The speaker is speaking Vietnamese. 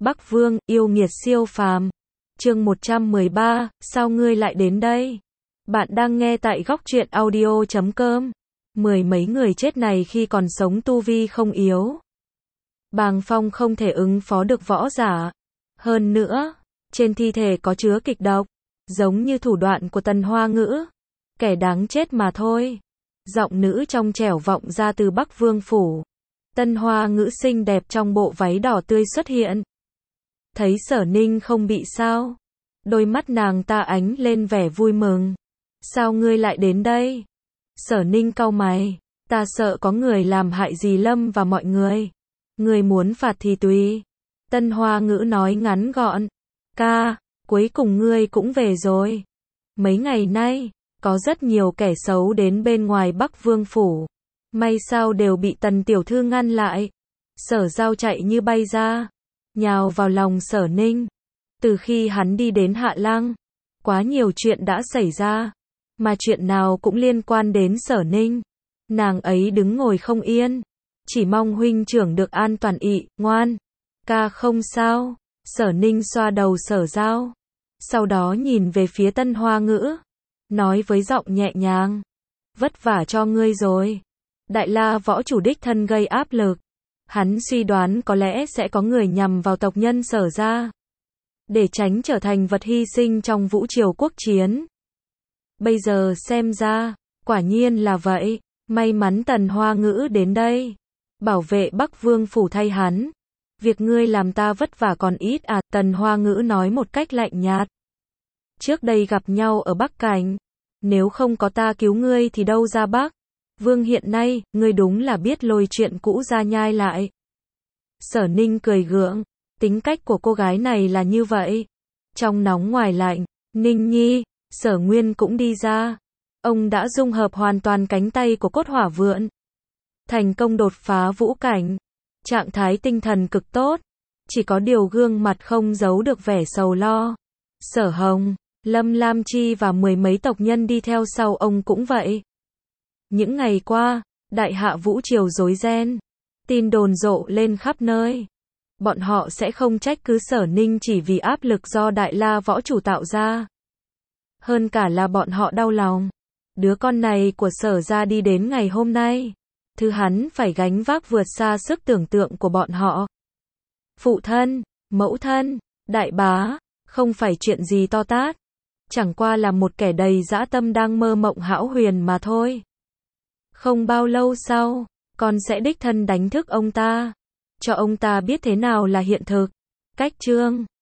Bắc Vương, yêu nghiệt siêu phàm. Chương 113, sao ngươi lại đến đây? Bạn đang nghe tại góc truyện audio.com. Mười mấy người chết này khi còn sống tu vi không yếu. Bàng Phong không thể ứng phó được võ giả. Hơn nữa, trên thi thể có chứa kịch độc, giống như thủ đoạn của Tần Hoa Ngữ. Kẻ đáng chết mà thôi. Giọng nữ trong trẻo vọng ra từ Bắc Vương phủ. Tân Hoa Ngữ xinh đẹp trong bộ váy đỏ tươi xuất hiện. Thấy Sở Ninh không bị sao, đôi mắt nàng ta ánh lên vẻ vui mừng. Sao ngươi lại đến đây? Sở Ninh cau mày, ta sợ có người làm hại dì Lâm và mọi người. Ngươi muốn phạt thì tùy. Tân Hoa Ngữ nói ngắn gọn. Ca, cuối cùng ngươi cũng về rồi. Mấy ngày nay, có rất nhiều kẻ xấu đến bên ngoài Bắc Vương phủ. May sao đều bị Tần tiểu thư ngăn lại. Sở Giao chạy như bay ra, nhào vào lòng Sở Ninh. Từ khi hắn đi đến Hạ Lăng, quá nhiều chuyện đã xảy ra, mà chuyện nào cũng liên quan đến Sở Ninh. Nàng ấy đứng ngồi không yên, chỉ mong huynh trưởng được an toàn ị, ngoan. Ca không sao. Sở Ninh xoa đầu Sở Giao, sau đó nhìn về phía Tân Hoa Ngữ, nói với giọng nhẹ nhàng. Vất vả cho ngươi rồi. Đại La võ chủ đích thân gây áp lực. Hắn suy đoán có lẽ sẽ có người nhằm vào tộc nhân Sở gia, để tránh trở thành vật hy sinh trong vũ triều quốc chiến. Bây giờ xem ra, quả nhiên là vậy. May mắn Tần Hoa Ngữ đến đây, bảo vệ Bắc Vương phủ thay hắn. Việc ngươi làm ta vất vả còn ít à? Tần Hoa Ngữ nói một cách lạnh nhạt. Trước đây gặp nhau ở Bắc Cảnh, nếu không có ta cứu ngươi thì đâu ra Bắc Vương hiện nay, ngươi đúng là biết lôi chuyện cũ ra nhai lại. Sở Ninh cười gượng, tính cách của cô gái này là như vậy. Trong nóng ngoài lạnh, Ninh Nhi, Sở Nguyên cũng đi ra. Ông đã dung hợp hoàn toàn cánh tay của cốt hỏa vượn, thành công đột phá vũ cảnh. Trạng thái tinh thần cực tốt, chỉ có điều gương mặt không giấu được vẻ sầu lo. Sở Hồng, Lâm Lam Chi và mười mấy tộc nhân đi theo sau ông cũng vậy. Những ngày qua, đại hạ vũ triều rối ren, tin đồn rộ lên khắp nơi. Bọn họ sẽ không trách cứ Sở Ninh chỉ vì áp lực do Đại La võ chủ tạo ra. Hơn cả là bọn họ đau lòng. Đứa con này của Sở gia đi đến ngày hôm nay, thứ hắn phải gánh vác vượt xa sức tưởng tượng của bọn họ. Phụ thân, mẫu thân, đại bá, không phải chuyện gì to tát. Chẳng qua là một kẻ đầy dã tâm đang mơ mộng hão huyền mà thôi. Không bao lâu sau, con sẽ đích thân đánh thức ông ta, cho ông ta biết thế nào là hiện thực. Cách chương